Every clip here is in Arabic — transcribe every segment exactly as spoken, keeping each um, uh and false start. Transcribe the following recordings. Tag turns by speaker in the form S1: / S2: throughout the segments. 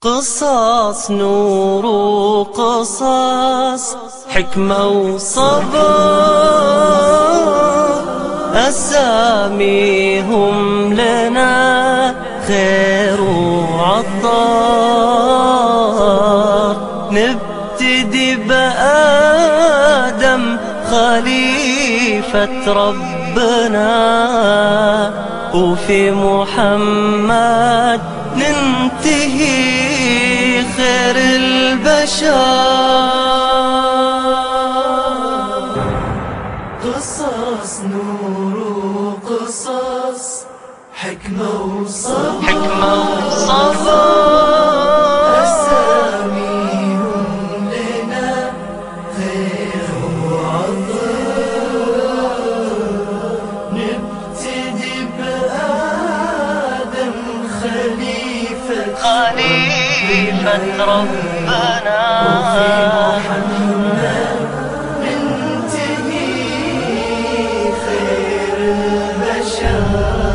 S1: قصص نور وقصص حكمة وصبر، أساميهم لنا خير وعطار. نبتدي بآدم خليفة ربنا، وفي محمد ننتهي خير البشر. قصص نور وقصص حكمة وصبر، حكمة وصبر، أساميهم لنا خير وعطر. نبتدي بآدم خليفة خليفة ربنا، وفي محمد ننتهي خير البشر.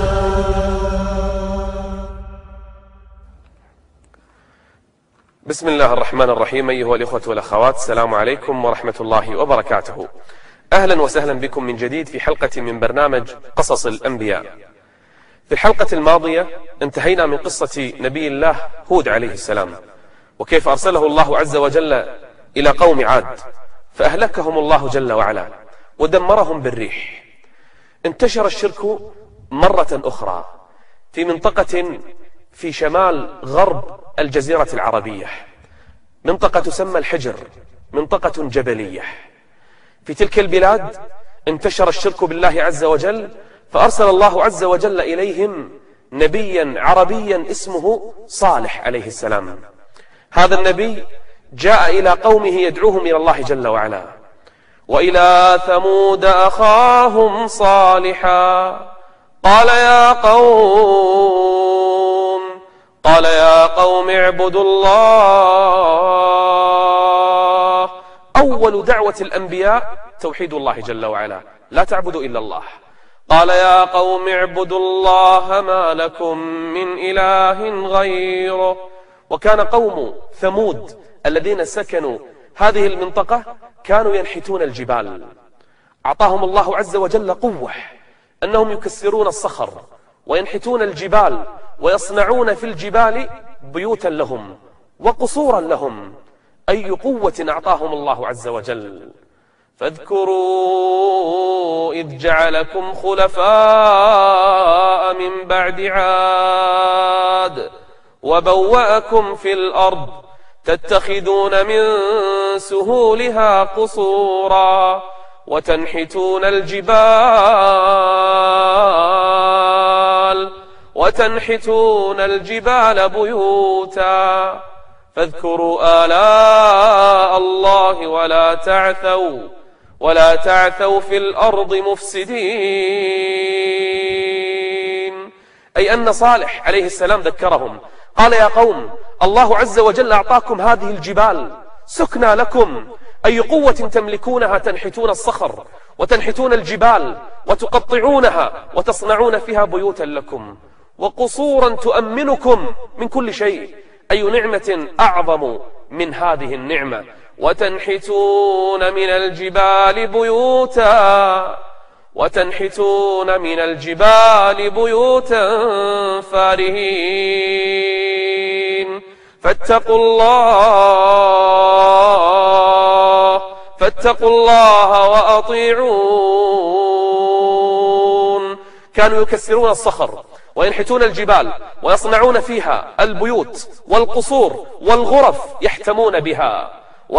S2: بسم الله الرحمن الرحيم. أيها الإخوة والأخوات، السلام عليكم ورحمة الله وبركاته. أهلا وسهلا بكم من جديد في حلقة من برنامج قصص الأنبياء. في الحلقة الماضية انتهينا من قصة نبي الله هود عليه السلام، وكيف أرسله الله عز وجل إلى قوم عاد فأهلكهم الله جل وعلا ودمرهم بالريح. انتشر الشرك مرة أخرى في منطقة في شمال غرب الجزيرة العربية، منطقة تسمى الحجر، منطقة جبلية. في تلك البلاد انتشر الشرك بالله عز وجل، فأرسل الله عز وجل إليهم نبيا عربيا اسمه صالح عليه السلام. هذا النبي جاء إلى قومه يدعوهم إلى الله جل وعلا. وإلى ثمود أخاهم صالحا قال يا قوم قال يا قوم اعبدوا الله. أول دعوة الأنبياء توحيد الله جل وعلا، لا تعبدوا إلا الله. قال يا قوم اعبدوا الله ما لكم من إله غيره. وكان قوم ثمود الذين سكنوا هذه المنطقة كانوا ينحتون الجبال. أعطاهم الله عز وجل قوة أنهم يكسرون الصخر وينحتون الجبال ويصنعون في الجبال بيوتا لهم وقصورا لهم. أي قوة أعطاهم الله عز وجل. فاذكروا إذ جعلكم خلفاء من بعد عاد وبوأكم في الأرض تتخذون من سهولها قصورا وتنحتون الجبال وتنحتون الجبال بيوتا. فاذكروا آلاء الله ولا تعثوا ولا تعثوا في الأرض مفسدين. أي أن صالح عليه السلام ذكرهم، قال يا قوم الله عز وجل أعطاكم هذه الجبال سكنى لكم. أي قوة تملكونها تنحتون الصخر وتنحتون الجبال وتقطعونها وتصنعون فيها بيوتا لكم وقصورا تؤمنكم من كل شيء. أي نعمة أعظم من هذه النعمة. وتنحتون من الجبال بيوتا وتنحتون من الجبال بيوتا فارهين. فاتقوا الله فاتقوا الله وأطيعون. كانوا يكسرون الصخر وينحتون الجبال ويصنعون فيها البيوت والقصور والغرف يحتمون بها.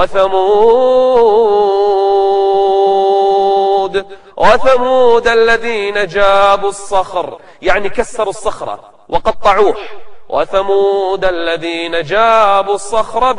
S2: وثمود وثمود الذين جابوا الصخر، يعني كسروا الصخرة وقطعوه. وثمود الذين جابوا الصخر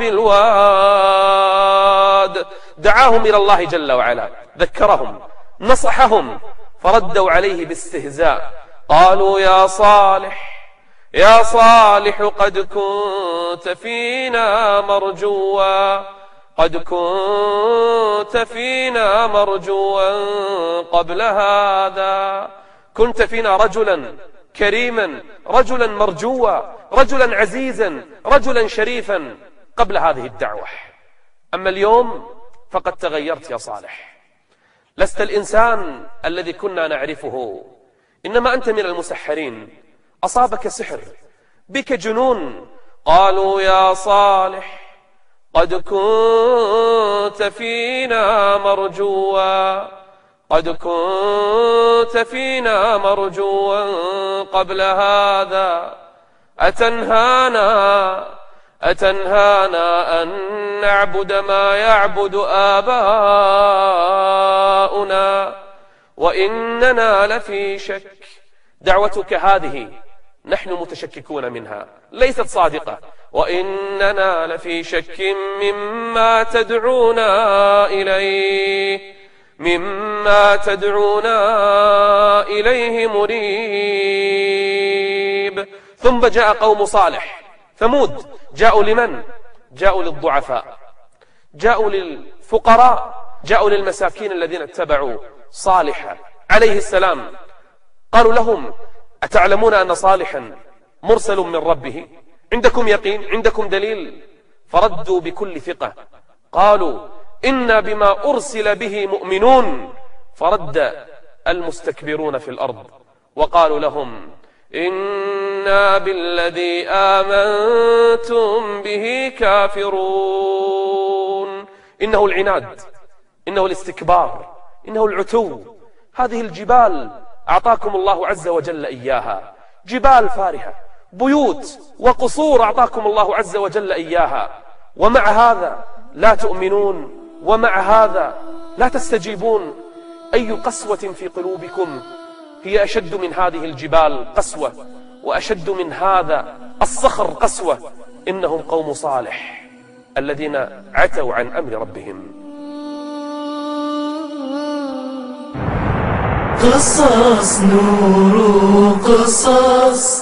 S2: بالواد. دعاهم إلى الله جل وعلا، ذكرهم، نصحهم، فردوا عليه باستهزاء. قالوا يا صالح يا صالح قد كنت فينا مرجوا قد كنت فينا مرجوا قبل هذا. كنت فينا رجلا كريما، رجلا مرجوا، رجلا عزيزا، رجلا شريفا قبل هذه الدعوة. أما اليوم فقد تغيرت يا صالح، لست الإنسان الذي كنا نعرفه، إنما أنت من المسحرين، أصابك سحر، بك جنون. قالوا يا صالح قد كنت فينا مرجوا، قد كنت فينا مرجوا قبل هذا، أتنهانا أتنهانا أن نعبد ما يعبد آباؤنا وإننا لفي شك. دعوتك هذه نحن متشككون منها، ليست صادقة، وإننا لفي شك مما تدعونا إليه مما تدعونا إليه مريب. ثم جاء قوم صالح ثمود، جاءوا لمن؟ جاءوا للضعفاء، جاءوا للفقراء، جاءوا للمساكين الذين اتبعوا صالحا عليه السلام. قالوا لهم أتعلمون أن صالحا مرسل من ربه؟ عندكم يقين؟ عندكم دليل؟ فردوا بكل ثقة قالوا إنا بما أرسل به مؤمنون. فرد المستكبرون في الأرض وقالوا لهم إنا بالذي آمنتم به كافرون. إنه العناد، إنه الاستكبار، إنه العتو. هذه الجبال أعطاكم الله عز وجل إياها، جبال فارهة، بيوت وقصور أعطاكم الله عز وجل إياها، ومع هذا لا تؤمنون، ومع هذا لا تستجيبون. أي قسوة في قلوبكم هي أشد من هذه الجبال قسوة، وأشد من هذا الصخر قسوة. إنهم قوم صالح الذين عتوا عن أمر ربهم.
S1: قصص نور قصص،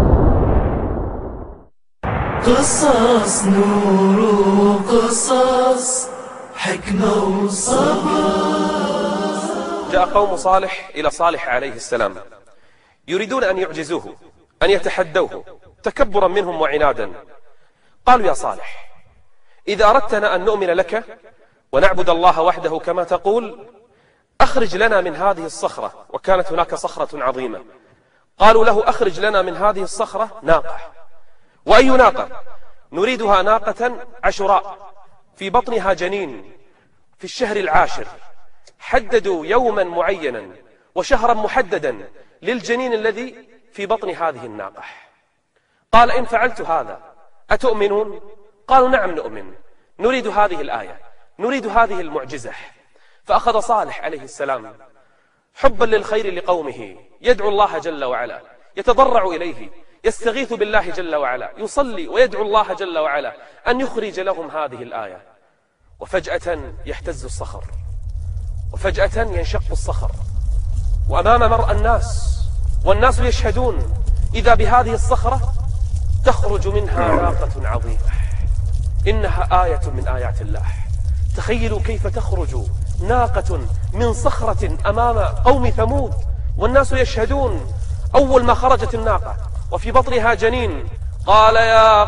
S1: قصص نور قصص، حكمة وصبر.
S2: جاء قوم صالح إلى صالح عليه السلام يريدون أن يعجزوه، أن يتحدوه تكبرا منهم وعنادا. قالوا يا صالح إذا أردتنا أن نؤمن لك ونعبد الله وحده كما تقول أخرج لنا من هذه الصخرة. وكانت هناك صخرة عظيمة. قالوا له أخرج لنا من هذه الصخرة ناقة. وأي ناقة؟ نريدها ناقة عشراء في بطنها جنين في الشهر العاشر. حددوا يوما معينا وشهرا محددا للجنين الذي في بطن هذه الناقة. قال إن فعلت هذا أتؤمنون؟ قالوا نعم نؤمن، نريد هذه الآية، نريد هذه المعجزة. فأخذ صالح عليه السلام حبا للخير لقومه يدعو الله جل وعلا، يتضرع إليه، يستغيث بالله جل وعلا، يصلي ويدعو الله جل وعلا أن يخرج لهم هذه الآية. وفجأة يهتز الصخر، وفجأة ينشق الصخر، وأمام مرأى الناس والناس يشهدون إذا بهذه الصخرة تخرج منها ناقة عظيمة. إنها آية من آيات الله. تخيلوا كيف تخرج ناقة من صخرة أمام قوم ثمود والناس يشهدون. أول ما خرجت الناقة وفي بطنها جنين قال يا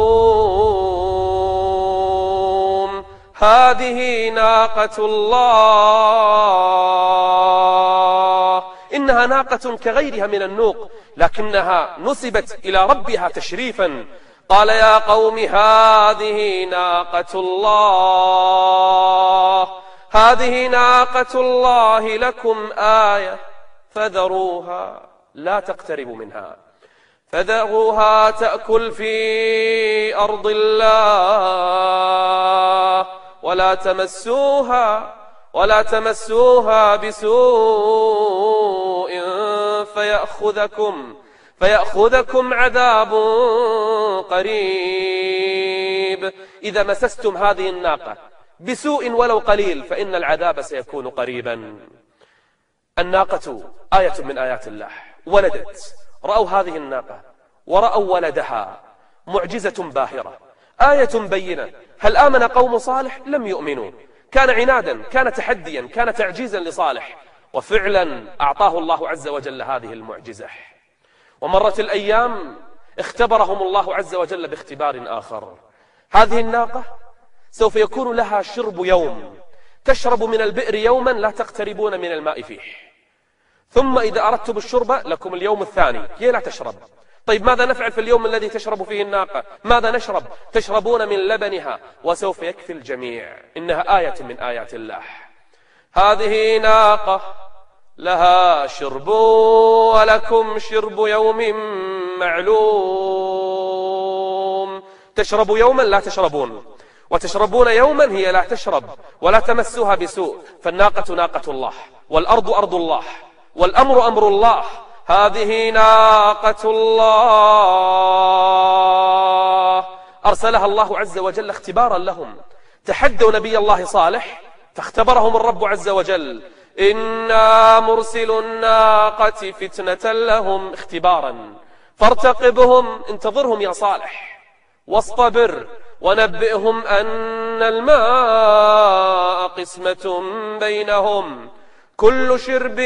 S2: قوم هذه ناقة الله. إنها ناقة كغيرها من النوق لكنها نسبت إلى ربها تشريفا. قال يا قوم هذه ناقة الله، هذه ناقة الله لكم آية فذروها لا تقتربوا منها، فذروها تأكل في أرض الله ولا تمسوها ولا تمسوها بسوء فيأخذكم فيأخذكم عذاب قريب. إذا مسستم هذه الناقة بسوء ولو قليل فإن العذاب سيكون قريبا. الناقة آية من آيات الله، ولدت، رأوا هذه الناقة ورأوا ولدها، معجزة باهرة، آية بينة. هل آمن قوم صالح؟ لم يؤمنوا. كان عنادا، كان تحديا، كان تعجيزا لصالح، وفعلا أعطاه الله عز وجل هذه المعجزة. ومرت الأيام اختبرهم الله عز وجل باختبار آخر. هذه الناقة سوف يكون لها شرب يوم، تشرب من البئر يوما لا تقتربون من الماء فيه، ثم إذا أردتم الشرب لكم اليوم الثاني هي لا تشرب. طيب ماذا نفعل في اليوم الذي تشرب فيه الناقة؟ ماذا نشرب؟ تشربون من لبنها وسوف يكفي الجميع. إنها آية من آيات الله. هذه ناقة لها شرب ولكم شرب يوم معلوم. تشرب يوما لا تشربون، وتشربون يوما هي لا تشرب، ولا تمسوها بسوء. فالناقة ناقة الله، والأرض أرض الله، والأمر أمر الله. هذه ناقة الله أرسلها الله عز وجل اختبارا لهم. تحدوا نبي الله صالح فاختبرهم الرب عز وجل. إنا مرسل الناقة فتنة لهم، اختبارا. فارتقبهم، انتظرهم يا صالح، واصطبر، ونبئهم أن الماء قسمة بينهم، كل شرب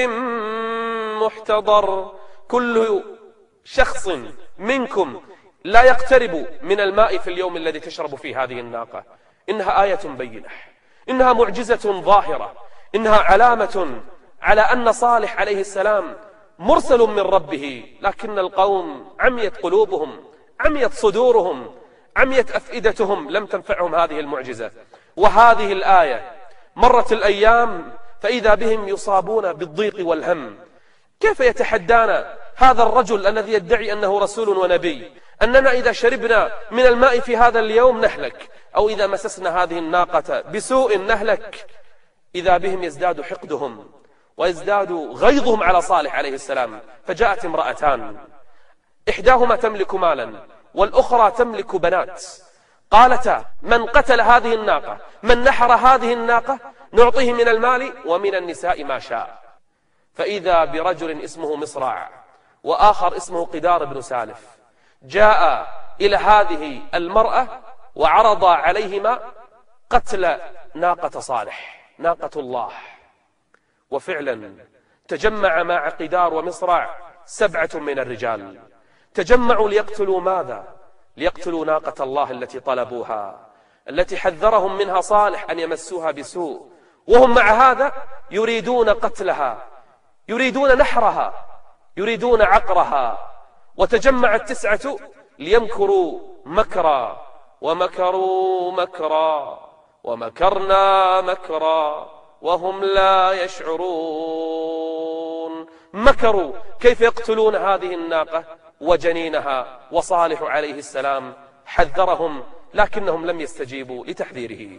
S2: محتضر. كل شخص منكم لا يقترب من الماء في اليوم الذي تشرب فيه هذه الناقة. إنها آية بينة، إنها معجزة ظاهرة، إنها علامة على أن صالح عليه السلام مرسل من ربه. لكن القوم عميت قلوبهم، عميت صدورهم، عميت أفئدتهم، لم تنفعهم هذه المعجزة. وهذه الآية مرت الأيام فإذا بهم يصابون بالضيق والهم. كيف يتحدانا هذا الرجل الذي يدعي أنه رسول ونبي أننا إذا شربنا من الماء في هذا اليوم نهلك، أو إذا مسسنا هذه الناقة بسوء نهلك؟ إذا بهم يزداد حقدهم ويزداد غيظهم على صالح عليه السلام. فجاءت امرأتان، إحداهما تملك مالا والأخرى تملك بنات، قالتا: من قتل هذه الناقة، من نحر هذه الناقة، نعطيه من المال ومن النساء ما شاء. فإذا برجل اسمه مصرع وآخر اسمه قدار بن سالف جاء إلى هذه المرأة وعرض عليهما قتل ناقة صالح، ناقة الله. وفعلا تجمع مع قدار ومصرع سبعة من الرجال، تجمعوا ليقتلوا ماذا؟ ليقتلوا ناقة الله التي طلبوها، التي حذرهم منها صالح أن يمسوها بسوء، وهم مع هذا يريدون قتلها، يريدون نحرها، يريدون عقرها. وتجمع التسعة ليمكروا مكرا، ومكروا مكرا، ومكرنا مكرا، وهم لا يشعرون. مكروا كيف يقتلون هذه الناقة وجنينها، وصالح عليه السلام حذرهم لكنهم لم يستجيبوا لتحذيره.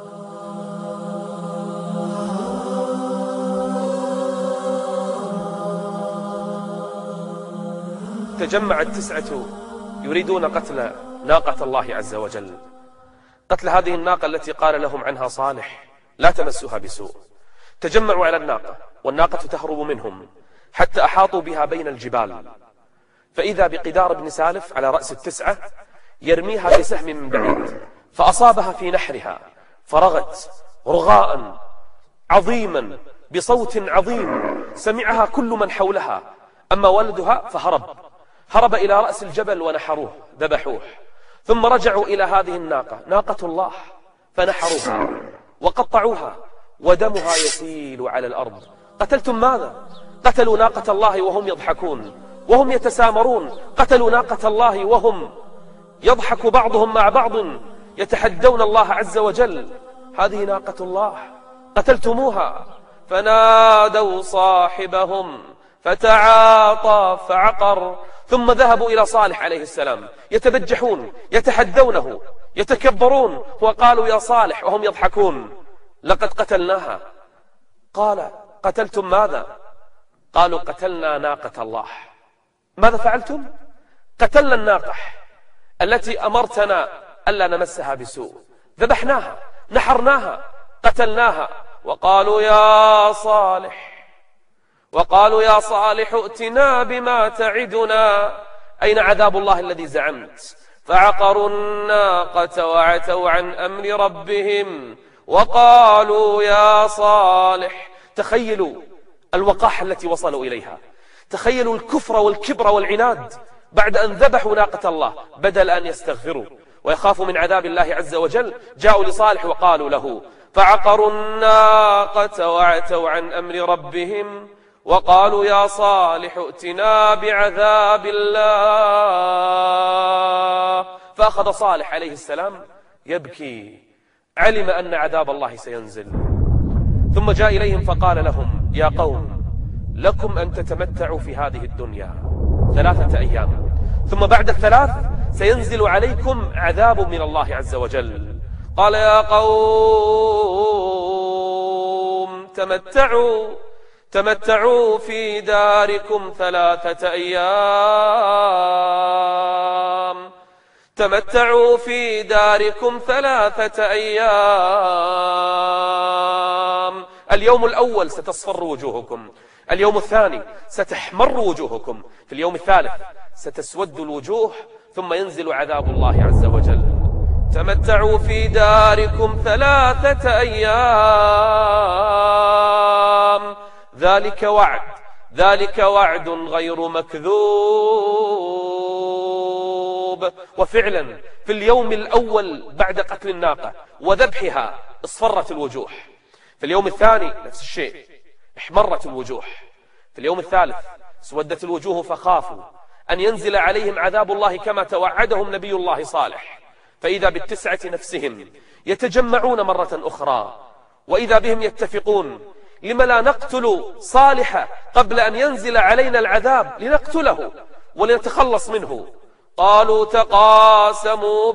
S2: تجمع التسعة يريدون قتل ناقة الله عز وجل، قتل هذه الناقة التي قال لهم عنها صالح: لا تمسوها بسوء. تجمعوا على الناقة والناقة تهرب منهم حتى أحاطوا بها بين الجبال، فإذا بقدار بن سالف على رأس التسعة يرميها بسهم من بعيد، فأصابها في نحرها فرغت رغاء عظيما بصوت عظيم سمعها كل من حولها. أما ولدها فهرب، هرب إلى رأس الجبل ونحروه، ذبحوه. ثم رجعوا إلى هذه الناقة، ناقة الله، فنحروها وقطعوها ودمها يسيل على الأرض. قتلتم ماذا؟ قتلوا ناقة الله وهم يضحكون وهم يتسامرون، قتلوا ناقة الله وهم يضحك بعضهم مع بعض يتحدون الله عز وجل. هذه ناقة الله قتلتموها. فنادوا صاحبهم فتعاطى فعقر. ثم ذهبوا إلى صالح عليه السلام يتبجحون يتحدونه يتكبرون، وقالوا: يا صالح، وهم يضحكون: لقد قتلناها. قال: قتلتم ماذا؟ قالوا: قتلنا ناقة الله. ماذا فعلتم؟ قتلنا الناقة التي أمرتنا ألا نمسها بسوء، ذبحناها، نحرناها، قتلناها. وقالوا: يا صالح وقالوا يا صالح ائتنا بما تعدنا، أين عذاب الله الذي زعمت؟ فعقروا الناقة وعتوا عن أمر ربهم وقالوا: يا صالح. تخيلوا الوقاحة التي وصلوا إليها، تخيلوا الكفر والكبر والعناد بعد أن ذبحوا ناقة الله، بدل أن يستغفروا ويخافوا من عذاب الله عز وجل جاءوا لصالح وقالوا له: فعقروا الناقة وعتوا عن أمر ربهم وقالوا يا صالح ائتنا بعذاب الله. فأخذ صالح عليه السلام يبكي، علم أن عذاب الله سينزل، ثم جاء إليهم فقال لهم: يا قوم، لكم أن تتمتعوا في هذه الدنيا ثلاثة أيام، ثم بعد الثلاث سينزل عليكم عذاب من الله عز وجل. قال: يا قوم تمتعوا تمتعوا في داركم ثلاثة أيام تمتعوا في داركم ثلاثة أيام. اليوم الأول ستصفر وجوهكم، اليوم الثاني ستحمر وجوهكم، في اليوم الثالث ستسود الوجوه، ثم ينزل عذاب الله عز وجل. تمتعوا في داركم ثلاثة أيام ذلك وعد ذلك وعد غير مكذوب. وفعلا في اليوم الأول بعد قتل الناقة وذبحها اصفرت الوجوه، في اليوم الثاني نفس الشيء احمرت الوجوه، في اليوم الثالث سودت الوجوه فخافوا أن ينزل عليهم عذاب الله كما توعدهم نبي الله صالح، فإذا بالتسعة نفسهم يتجمعون مرة أخرى وإذا بهم يتفقون: لم لا نقتل صالح قبل أن ينزل علينا العذاب لنقتله ولنتخلص منه؟ قالوا: تقاسموا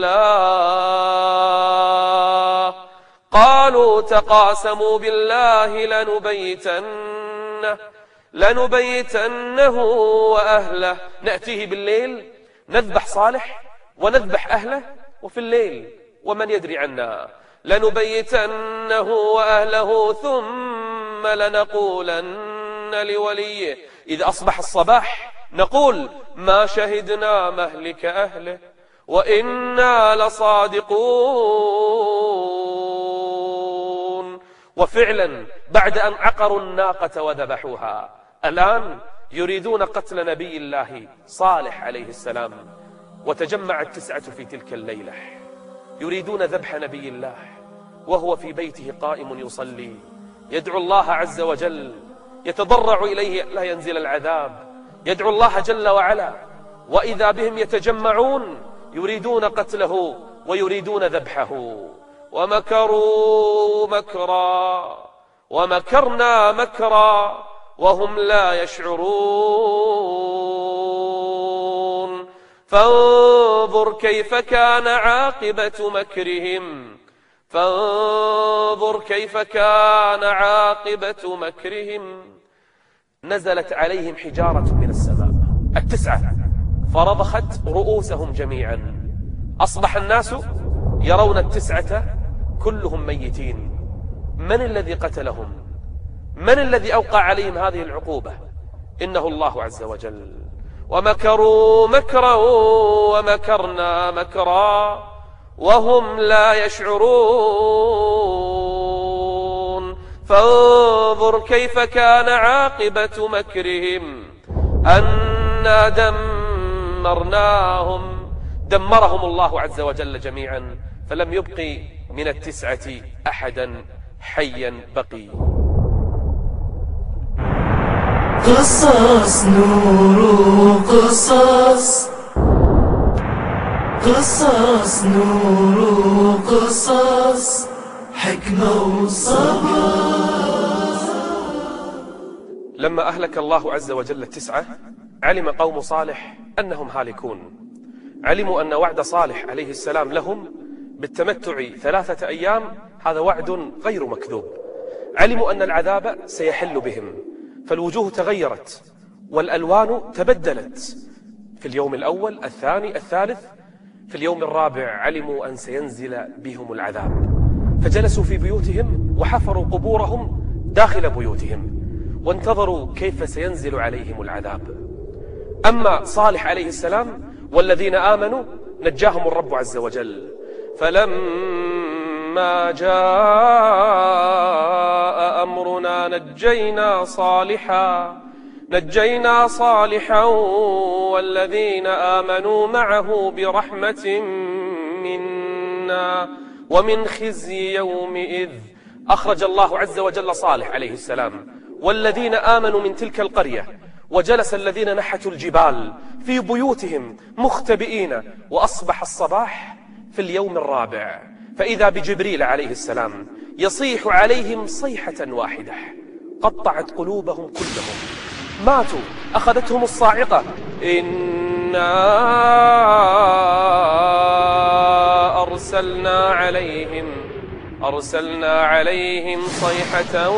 S2: بالله قالوا تقاسموا بالله لنبيتنه لنبيتنه وأهله. نأتيه بالليل نذبح صالح ونذبح أهله، وفي الليل ومن يدري عنا لنبيتنه وأهله ثم لنقولن لوليه إذا أصبح الصباح نقول: ما شهدنا مهلك أهله وإنا لصادقون. وفعلا بعد أن عقروا الناقة وذبحوها الآن يريدون قتل نبي الله صالح عليه السلام، وتجمع التسعة في تلك الليلة يريدون ذبح نبي الله وهو في بيته قائم يصلي يدعو الله عز وجل، يتضرع إليه لا ينزل العذاب، يدعو الله جل وعلا، وإذا بهم يتجمعون يريدون قتله ويريدون ذبحه. ومكروا مكرا ومكرنا مكرا وهم لا يشعرون. فانظر كيف كان عاقبة مكرهم فانظر كيف كان عاقبة مكرهم. نزلت عليهم حجارة من السماء التسعة فرضخت رؤوسهم جميعا، أصبح الناس يرون التسعة كلهم ميتين. من الذي قتلهم؟ من الذي أوقع عليهم هذه العقوبة؟ إنه الله عز وجل. ومكروا مكرا ومكرنا مكرا وهم لا يشعرون. فانظر كيف كان عاقبة مكرهم أنا دمرناهم دمرهم الله عز وجل جميعا، فلم يبقي من التسعة أحدا حيا بقي.
S1: قصص نور قصص قصص نور قصص حكمة وصبر.
S2: لما أهلك الله عز وجل التسعة علم قوم صالح أنهم هالكون، علموا أن وعد صالح عليه السلام لهم بالتمتع ثلاثة أيام هذا وعد غير مكذوب، علموا أن العذاب سيحل بهم، فالوجوه تغيرت والألوان تبدلت في اليوم الأول الثاني الثالث. في اليوم الرابع علموا أن سينزل بهم العذاب، فجلسوا في بيوتهم وحفروا قبورهم داخل بيوتهم وانتظروا كيف سينزل عليهم العذاب. أما صالح عليه السلام والذين آمنوا نجاهم الرب عز وجل. فلما جاء أمرنا نجينا صالحا نجينا صالحا والذين آمنوا معه برحمة منا ومن خزي يومئذ. أخرج الله عز وجل صالح عليه السلام والذين آمنوا من تلك القرية، وجلس الذين نحتوا الجبال في بيوتهم مختبئين، وأصبح الصباح في اليوم الرابع فإذا بجبريل عليه السلام يصيح عليهم صيحة واحدة قطعت قلوبهم كلهم، ماتوا، أخذتهم الصاعقة. إنا أرسلنا عليهم أرسلنا عليهم صيحة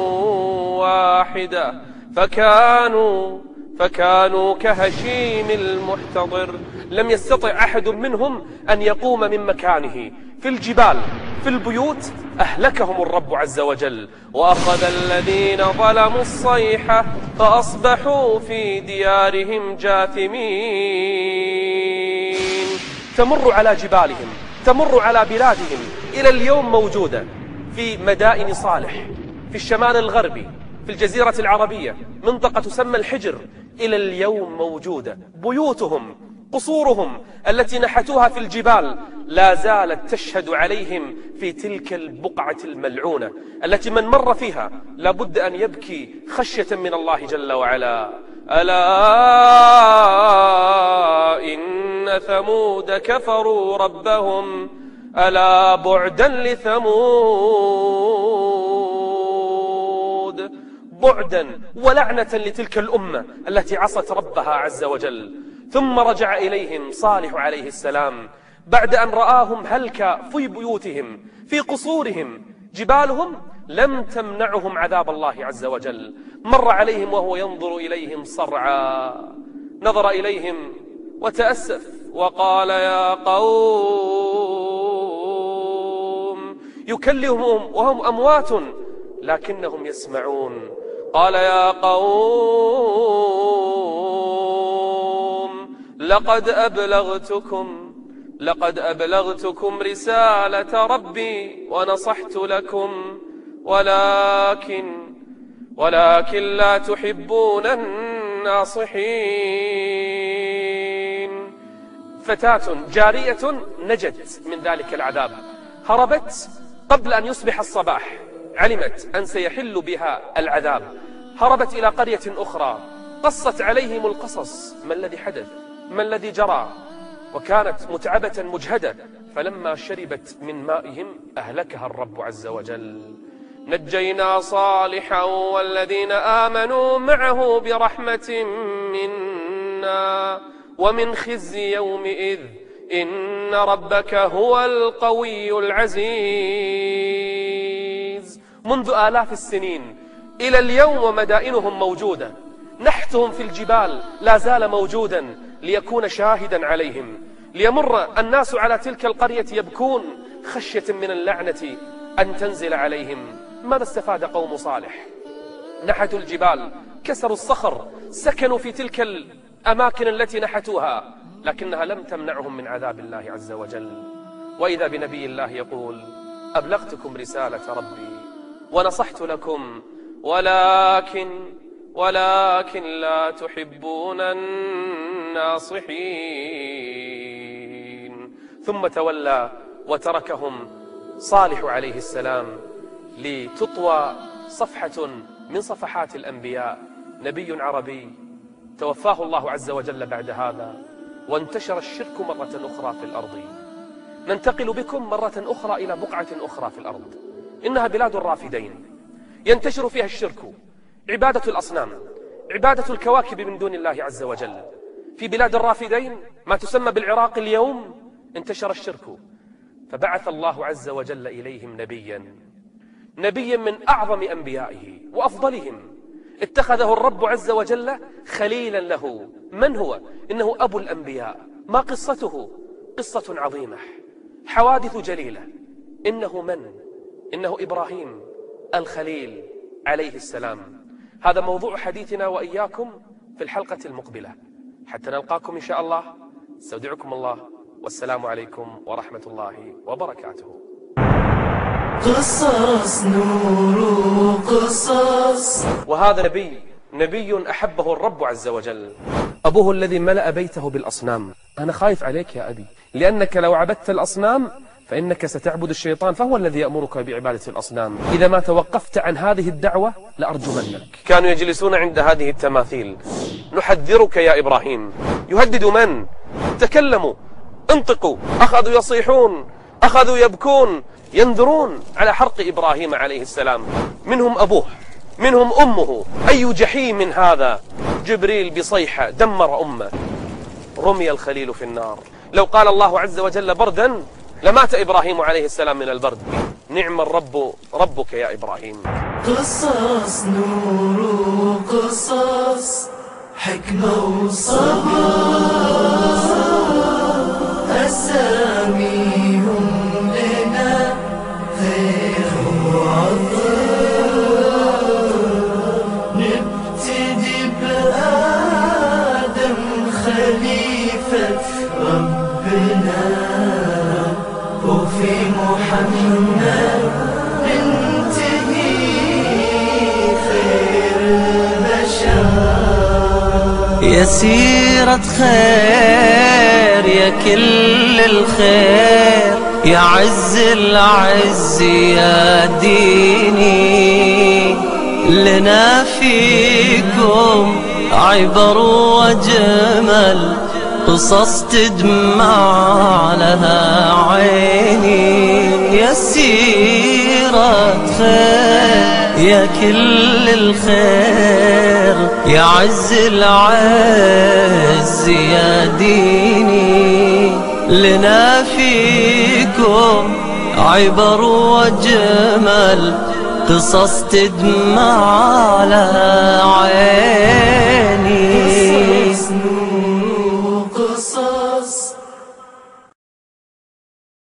S2: واحدة فكانوا فكانوا كهشيم المحتضر. لم يستطع أحد منهم أن يقوم من مكانه، في الجبال في البيوت أهلكهم الرب عز وجل. وأخذ الذين ظلموا الصيحة فأصبحوا في ديارهم جاثمين. تمر على جبالهم، تمر على بلادهم، إلى اليوم موجودة في مدائن صالح في الشمال الغربي في الجزيرة العربية، منطقة تسمى الحجر، إلى اليوم موجودة. بيوتهم قصورهم التي نحتوها في الجبال لا زالت تشهد عليهم في تلك البقعة الملعونة التي من مر فيها لابد أن يبكي خشية من الله جل وعلا. ألا إن ثمود كفروا ربهم ألا بعدا لثمود. بعدا ولعنة لتلك الأمة التي عصت ربها عز وجل. ثم رجع إليهم صالح عليه السلام بعد أن رآهم هلك في بيوتهم في قصورهم. جبالهم لم تمنعهم عذاب الله عز وجل. مر عليهم وهو ينظر إليهم صرعى، نظر إليهم وتأسف وقال يا قوم، يكلمهم وهم أموات لكنهم يسمعون. قال يا قوم لقد أبلغتكم لقد أبلغتكم رسالة ربي ونصحت لكم ولكن ولكن لا تحبون الناصحين. فتاة جارية نجت من ذلك العذاب، هربت قبل أن يصبح الصباح، علمت أن سيحل بها العذاب، هربت إلى قرية أخرى، قصت عليهم القصص، ما الذي حدث، ما الذي جرى، وكانت متعبة مجهدة. فلما شربت من مائهم أهلكها الرب عز وجل. نجينا صالحا والذين آمنوا معه برحمة منا ومن خزي يومئذ إن ربك هو القوي العزيز. منذ آلاف السنين إلى اليوم ومدائنهم موجودة، نحتهم في الجبال لا زال موجودا ليكون شاهدا عليهم، ليمر الناس على تلك القرية يبكون خشية من اللعنة أن تنزل عليهم. ماذا استفاد قوم صالح؟ نحتوا الجبال، كسروا الصخر، سكنوا في تلك الأماكن التي نحتوها، لكنها لم تمنعهم من عذاب الله عز وجل. وإذا بنبي الله يقول أبلغتكم رسالة ربي ونصحت لكم ولكن ولكن لا تحبون الناصحين. ثم تولى وتركهم صالح عليه السلام لتطوى صفحة من صفحات الأنبياء. نبي عربي توفاه الله عز وجل بعد هذا، وانتشر الشرك مرة أخرى في الأرض. ننتقل بكم مرة أخرى إلى بقعة أخرى في الأرض، إنها بلاد الرافدين، ينتشر فيها الشرك، عبادة الأصنام، عبادة الكواكب من دون الله عز وجل. في بلاد الرافدين ما تسمى بالعراق اليوم انتشر الشرك، فبعث الله عز وجل إليهم نبيا نبيا من أعظم أنبيائه وأفضلهم، اتخذه الرب عز وجل خليلا له. من هو؟ إنه أبو الأنبياء. ما قصته؟ قصة عظيمة، حوادث جليلة. إنه من؟ إنه إبراهيم الخليل عليه السلام. هذا موضوع حديثنا وإياكم في الحلقة المقبلة، حتى نلقاكم إن شاء الله. استودعكم الله، والسلام عليكم ورحمة الله وبركاته.
S1: قصص نور قصص.
S2: وهذا نبي نبي أحبه الرب عز وجل. أبوه الذي ملأ بيته بالأصنام. أنا خايف عليك يا أبي، لأنك لو عبدت الأصنام فإنك ستعبد الشيطان، فهو الذي يأمرك بعبادة الأصنام. إذا ما توقفت عن هذه الدعوة لأرجمنك. كانوا يجلسون عند هذه التماثيل. نحذرك يا إبراهيم. يهدد من؟ تكلموا، انطقوا. أخذوا يصيحون، أخذوا يبكون، ينذرون على حرق إبراهيم عليه السلام. منهم أبوه، منهم أمه. أي جحيم من هذا؟ جبريل بصيحة دمر أمه. رمي الخليل في النار. لو قال الله عز وجل بردا لمات إبراهيم عليه السلام من البرد. نعم الرب ربك يا إبراهيم.
S1: قصص نور قصص، حكمة وصبر، أساميهم لنا خير وعطر. نبتدي بآدم خليفة ربنا، وفي محمد ننتهي خير البشر. يا سيرة خير يا كل الخير، يا عز العز يا ديني. لنا فيكم عبر وجمل، قصص تدمع لها عيني. يا سيرة خير يا كل الخير، يا عز العز يا ديني. لنا فيكم عبر وجمل، قصص تدمع لها عيني.